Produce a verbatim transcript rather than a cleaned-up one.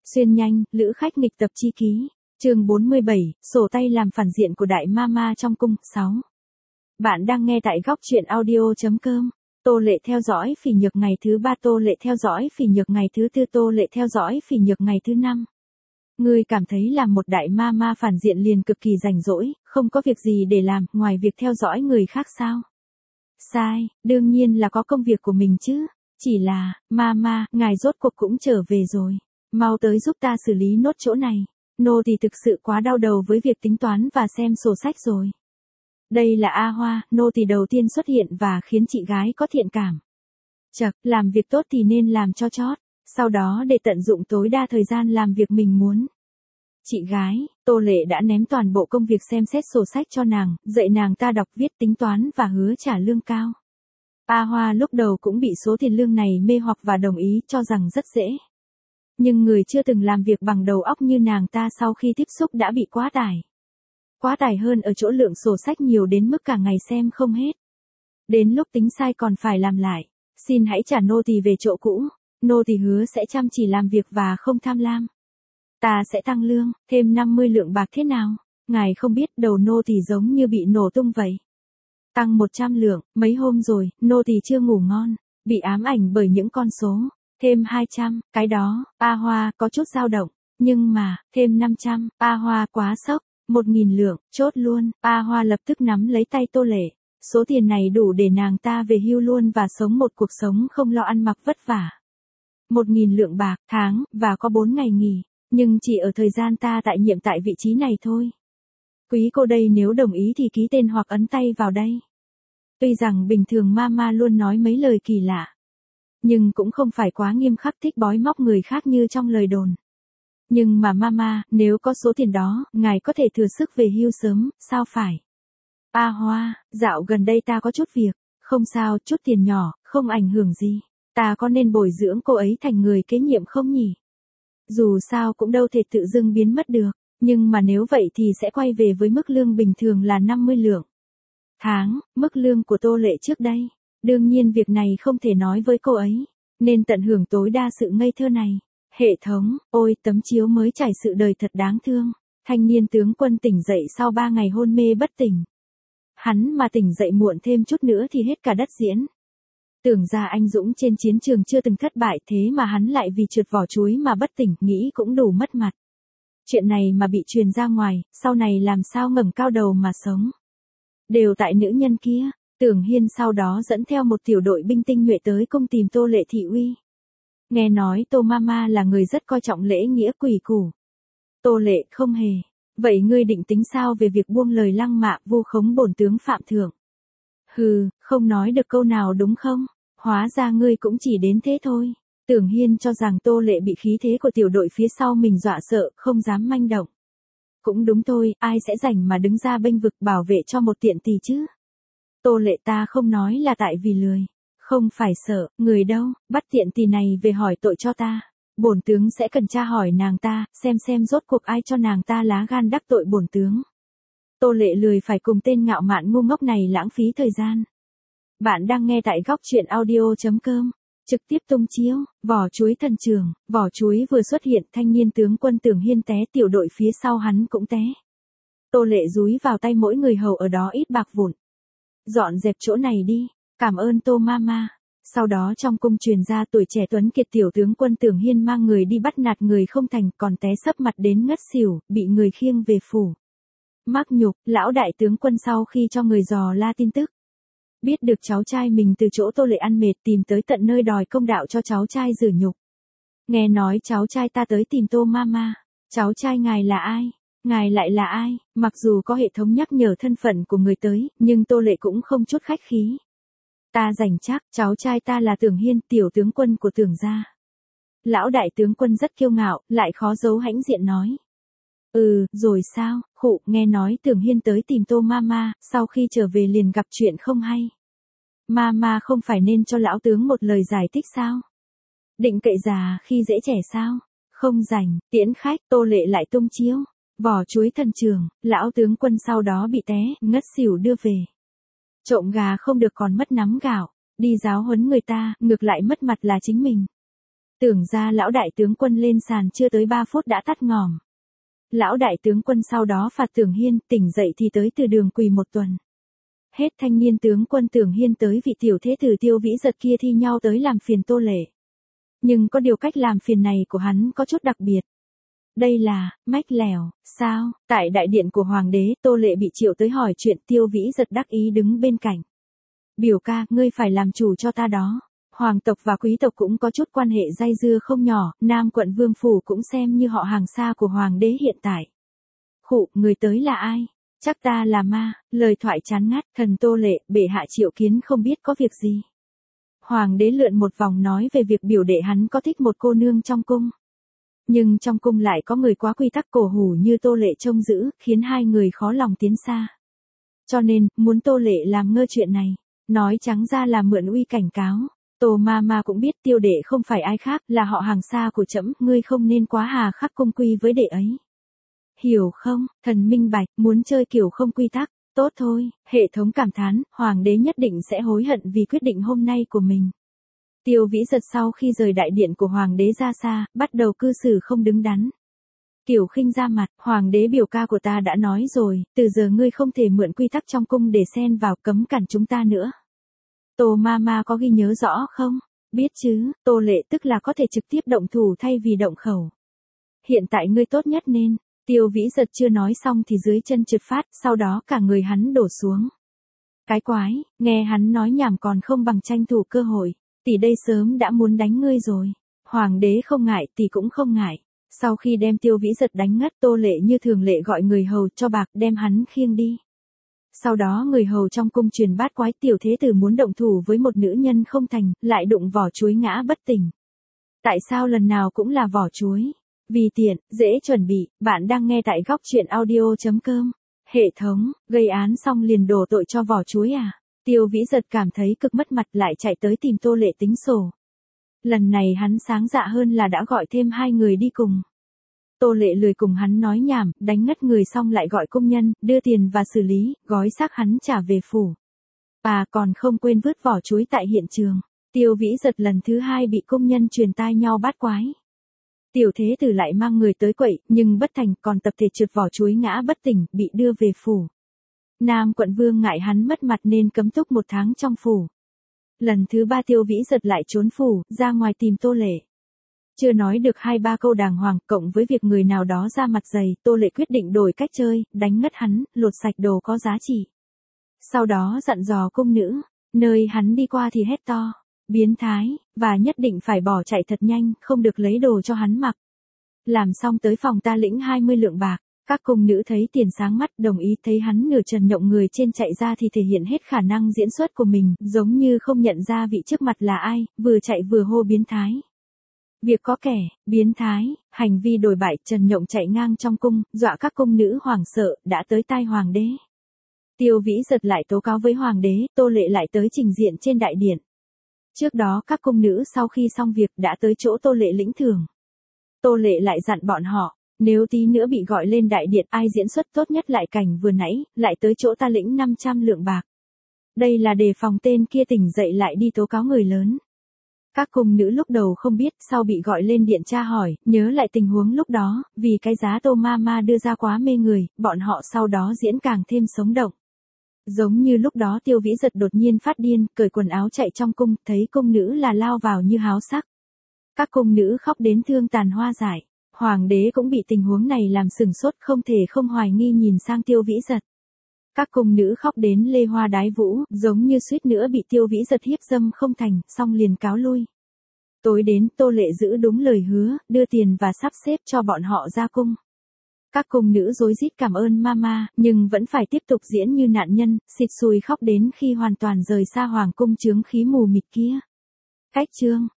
Xuyên nhanh, lữ khách nghịch tập chi ký. Chương bốn mươi bảy, sổ tay làm phản diện của đại mama trong cung. sáu. Bạn đang nghe tại góc truyện audio chấm com. Tô Lệ theo dõi phỉ nhược ngày thứ ba, Tô Lệ theo dõi phỉ nhược ngày thứ tư, Tô Lệ theo dõi phỉ nhược ngày thứ năm. Ngươi cảm thấy làm một đại mama phản diện liền cực kỳ rảnh rỗi, không có việc gì để làm ngoài việc theo dõi người khác sao? Sai, đương nhiên là có công việc của mình chứ. Chỉ là, mama, ngài rốt cuộc cũng trở về rồi. Mau tới giúp ta xử lý nốt chỗ này. Nô thì thực sự quá đau đầu với việc tính toán và xem sổ sách rồi. Đây là A Hoa, nô tỳ đầu tiên xuất hiện và khiến chị gái có thiện cảm. Chậc, làm việc tốt thì nên làm cho chót, sau đó để tận dụng tối đa thời gian làm việc mình muốn. Chị gái, Tô Lệ đã ném toàn bộ công việc xem xét sổ sách cho nàng, dạy nàng ta đọc viết tính toán và hứa trả lương cao. A Hoa lúc đầu cũng bị số tiền lương này mê hoặc và đồng ý cho rằng rất dễ. Nhưng người chưa từng làm việc bằng đầu óc như nàng ta sau khi tiếp xúc đã bị quá tải. Quá tải hơn ở chỗ lượng sổ sách nhiều đến mức cả ngày xem không hết. Đến lúc tính sai còn phải làm lại. Xin hãy trả nô tỳ về chỗ cũ. Nô tỳ hứa sẽ chăm chỉ làm việc và không tham lam. Ta sẽ tăng lương, thêm năm mươi lượng bạc thế nào? Ngài không biết đầu nô tỳ giống như bị nổ tung vậy. Tăng một trăm lượng, mấy hôm rồi, nô tỳ chưa ngủ ngon, bị ám ảnh bởi những con số. Thêm hai trăm, cái đó, A Hoa có chút dao động, nhưng mà, thêm năm trăm, A Hoa quá sốc, một nghìn lượng, chốt luôn, A Hoa lập tức nắm lấy tay Tô Lệ. Số tiền này đủ để nàng ta về hưu luôn và sống một cuộc sống không lo ăn mặc vất vả. Một nghìn lượng bạc, tháng, và có bốn ngày nghỉ, nhưng chỉ ở thời gian ta tại nhiệm tại vị trí này thôi. Quý cô đây nếu đồng ý thì ký tên hoặc ấn tay vào đây. Tuy rằng bình thường mama luôn nói mấy lời kỳ lạ. Nhưng cũng không phải quá nghiêm khắc thích bói móc người khác như trong lời đồn. Nhưng mà mama, nếu có số tiền đó, ngài có thể thừa sức về hưu sớm, sao phải? A Hoa, dạo gần đây ta có chút việc, không sao, chút tiền nhỏ, không ảnh hưởng gì. Ta có nên bồi dưỡng cô ấy thành người kế nhiệm không nhỉ? Dù sao cũng đâu thể tự dưng biến mất được, nhưng mà nếu vậy thì sẽ quay về với mức lương bình thường là năm mươi lượng. Tháng, mức lương của Tô Lệ trước đây. Đương nhiên việc này không thể nói với cô ấy, nên tận hưởng tối đa sự ngây thơ này. Hệ thống, ôi tấm chiếu mới trải sự đời thật đáng thương. Thanh niên tướng quân tỉnh dậy sau ba ngày hôn mê bất tỉnh. Hắn mà tỉnh dậy muộn thêm chút nữa thì hết cả đất diễn. Tưởng ra anh dũng trên chiến trường chưa từng thất bại thế mà hắn lại vì trượt vỏ chuối mà bất tỉnh, nghĩ cũng đủ mất mặt. Chuyện này mà bị truyền ra ngoài, sau này làm sao ngẩng cao đầu mà sống. Đều tại nữ nhân kia. Tưởng Hiên sau đó dẫn theo một tiểu đội binh tinh nhuệ tới cung tìm Tô Lệ thị uy. Nghe nói Tô Mama là người rất coi trọng lễ nghĩa quỷ củ. Tô Lệ không hề. Vậy ngươi định tính sao về việc buông lời lăng mạ vu khống bổn tướng phạm thượng? Hừ, không nói được câu nào đúng không? Hóa ra ngươi cũng chỉ đến thế thôi. Tưởng Hiên cho rằng Tô Lệ bị khí thế của tiểu đội phía sau mình dọa sợ, không dám manh động. Cũng đúng thôi, ai sẽ rảnh mà đứng ra bênh vực bảo vệ cho một tiện tỳ chứ? Tô Lệ ta không nói là tại vì lười. Không phải sợ, người đâu, bắt tiện tỳ này về hỏi tội cho ta. Bổn tướng sẽ cần tra hỏi nàng ta, xem xem rốt cuộc ai cho nàng ta lá gan đắc tội bổn tướng. Tô Lệ lười phải cùng tên ngạo mạn ngu ngốc này lãng phí thời gian. Bạn đang nghe tại góc truyện audio chấm com. Trực tiếp tung chiếu, vỏ chuối thần trường, vỏ chuối vừa xuất hiện, thanh niên tướng quân Tưởng Hiên té, tiểu đội phía sau hắn cũng té. Tô Lệ dúi vào tay mỗi người hầu ở đó ít bạc vụn. Dọn dẹp chỗ này đi, cảm ơn Tô Mama. Sau đó trong cung truyền ra tuổi trẻ tuấn kiệt tiểu tướng quân Tưởng Hiên mang người đi bắt nạt người không thành, còn té sấp mặt đến ngất xỉu, bị người khiêng về phủ. Mắc nhục, lão đại tướng quân sau khi cho người dò la tin tức. Biết được cháu trai mình từ chỗ Tô Lệ ăn mệt tìm tới tận nơi đòi công đạo cho cháu trai rửa nhục. Nghe nói cháu trai ta tới tìm Tô Mama. Cháu trai ngài là ai? Ngài lại là ai? Mặc dù có hệ thống nhắc nhở thân phận của người tới, nhưng Tô Lệ cũng không chút khách khí. Ta rành chắc, cháu trai ta là Tưởng Hiên, tiểu tướng quân của Tưởng gia. Lão đại tướng quân rất kiêu ngạo, lại khó giấu hãnh diện nói. Ừ, rồi sao, khụ, nghe nói Tưởng Hiên tới tìm Tô Mama, sau khi trở về liền gặp chuyện không hay. Mama không phải nên cho lão tướng một lời giải thích sao? Định cậy già khi dễ trẻ sao? Không rảnh, tiễn khách, Tô Lệ lại tung chiếu. Vỏ chuối thần trường, lão tướng quân sau đó bị té, ngất xỉu đưa về. Trộm gà không được còn mất nắm gạo, đi giáo huấn người ta, ngược lại mất mặt là chính mình. Tưởng ra lão đại tướng quân lên sàn chưa tới ba phút đã tắt ngòm. Lão đại tướng quân sau đó phạt Tưởng Hiên, tỉnh dậy thì tới từ đường quỳ một tuần. Hết thanh niên tướng quân Tưởng Hiên tới vị tiểu thế tử Tiêu Vĩ Giật kia thi nhau tới làm phiền Tô Lệ. Nhưng có điều cách làm phiền này của hắn có chút đặc biệt. Đây là, mách lèo, sao? Tại đại điện của hoàng đế, Tô Lệ bị triệu tới hỏi chuyện, Tiêu Vĩ Giật đắc ý đứng bên cạnh. Biểu ca, ngươi phải làm chủ cho ta đó. Hoàng tộc và quý tộc cũng có chút quan hệ dây dưa không nhỏ, Nam quận Vương Phủ cũng xem như họ hàng xa của hoàng đế hiện tại. Khụ, người tới là ai? Chắc ta là ma, lời thoại chán ngắt, thần Tô Lệ, bệ hạ triệu kiến không biết có việc gì. Hoàng đế lượn một vòng nói về việc biểu đệ hắn có thích một cô nương trong cung. Nhưng trong cung lại có người quá quy tắc cổ hủ như Tô Lệ trông giữ, khiến hai người khó lòng tiến xa. Cho nên, muốn Tô Lệ làm ngơ chuyện này. Nói trắng ra là mượn uy cảnh cáo. Tô ma ma cũng biết tiêu đệ không phải ai khác, là họ hàng xa của trẫm, ngươi không nên quá hà khắc cung quy với đệ ấy. Hiểu không, thần minh bạch, muốn chơi kiểu không quy tắc, tốt thôi, hệ thống cảm thán, hoàng đế nhất định sẽ hối hận vì quyết định hôm nay của mình. Tiêu Vĩ Giật sau khi rời đại điện của hoàng đế ra xa, bắt đầu cư xử không đứng đắn. Kiểu khinh ra mặt, hoàng đế biểu ca của ta đã nói rồi, từ giờ ngươi không thể mượn quy tắc trong cung để xen vào, cấm cản chúng ta nữa. Tô ma ma có ghi nhớ rõ không? Biết chứ, Tô Lệ tức là có thể trực tiếp động thủ thay vì động khẩu. Hiện tại ngươi tốt nhất nên, Tiêu Vĩ Giật chưa nói xong thì dưới chân trượt phát, sau đó cả người hắn đổ xuống. Cái quái, nghe hắn nói nhảm còn không bằng tranh thủ cơ hội, tỷ đây sớm đã muốn đánh ngươi rồi. Hoàng đế không ngại, tỷ cũng không ngại. Sau khi đem Tiêu Vĩ Giật đánh ngất, Tô Lệ như thường lệ gọi người hầu cho bạc đem hắn khiêng đi. Sau đó người hầu trong cung truyền bát quái, tiểu thế tử muốn động thủ với một nữ nhân không thành, lại đụng vỏ chuối ngã bất tỉnh. Tại sao lần nào cũng là vỏ chuối? Vì tiện, dễ chuẩn bị, bạn đang nghe tại góc truyện audio chấm com. Hệ thống, gây án xong liền đổ tội cho vỏ chuối à? Tiêu Vĩ Giật cảm thấy cực mất mặt, lại chạy tới tìm Tô Lệ tính sổ. Lần này hắn sáng dạ hơn là đã gọi thêm hai người đi cùng. Tô Lệ lười cùng hắn nói nhảm, đánh ngất người xong lại gọi công nhân, đưa tiền và xử lý, gói xác hắn trả về phủ. À còn không quên vứt vỏ chuối tại hiện trường. Tiêu Vĩ Giật lần thứ hai bị công nhân truyền tai nhau bát quái. Tiểu thế tử lại mang người tới quậy, nhưng bất thành, còn tập thể trượt vỏ chuối ngã bất tỉnh, bị đưa về phủ. Nam quận Vương ngại hắn mất mặt nên cấm túc một tháng trong phủ. Lần thứ ba Tiêu Vĩ Giật lại trốn phủ, ra ngoài tìm Tô Lệ. Chưa nói được hai ba câu đàng hoàng, cộng với việc người nào đó ra mặt dày, Tô Lệ quyết định đổi cách chơi, đánh ngất hắn, lột sạch đồ có giá trị. Sau đó dặn dò cung nữ, nơi hắn đi qua thì hét to, biến thái, và nhất định phải bỏ chạy thật nhanh, không được lấy đồ cho hắn mặc. Làm xong tới phòng ta lĩnh hai mươi lượng bạc, các cung nữ thấy tiền sáng mắt, đồng ý, thấy hắn nửa trần nhộng người trên chạy ra thì thể hiện hết khả năng diễn xuất của mình, giống như không nhận ra vị trước mặt là ai, vừa chạy vừa hô biến thái. Việc có kẻ, biến thái, hành vi đồi bại, Trần Nhộng chạy ngang trong cung, dọa các cung nữ hoảng sợ, đã tới tai hoàng đế. Tiêu Vĩ Giật lại tố cáo với hoàng đế, Tô Lệ lại tới trình diện trên đại điện. Trước đó các cung nữ sau khi xong việc đã tới chỗ Tô Lệ lĩnh thưởng. Tô Lệ lại dặn bọn họ, nếu tí nữa bị gọi lên đại điện ai diễn xuất tốt nhất lại cảnh vừa nãy, lại tới chỗ ta lĩnh năm trăm lượng bạc. Đây là đề phòng tên kia tỉnh dậy lại đi tố cáo người lớn. Các cung nữ lúc đầu không biết, sau bị gọi lên điện tra hỏi, nhớ lại tình huống lúc đó, vì cái giá Tô ma ma đưa ra quá mê người, bọn họ sau đó diễn càng thêm sống động. Giống như lúc đó Tiêu Vĩ Giật đột nhiên phát điên, cởi quần áo chạy trong cung, thấy cung nữ là lao vào như háo sắc. Các cung nữ khóc đến thương tàn hoa dại. Hoàng đế cũng bị tình huống này làm sừng sốt, không thể không hoài nghi nhìn sang Tiêu Vĩ Giật. Các cung nữ khóc đến lê hoa đái vũ, giống như suýt nữa bị Tiêu Vĩ Giật hiếp dâm không thành, xong liền cáo lui. Tối đến, Tô Lệ giữ đúng lời hứa, đưa tiền và sắp xếp cho bọn họ ra cung. Các cung nữ rối rít cảm ơn mama, nhưng vẫn phải tiếp tục diễn như nạn nhân, xịt sùi khóc đến khi hoàn toàn rời xa hoàng cung chướng khí mù mịt kia. Cách chương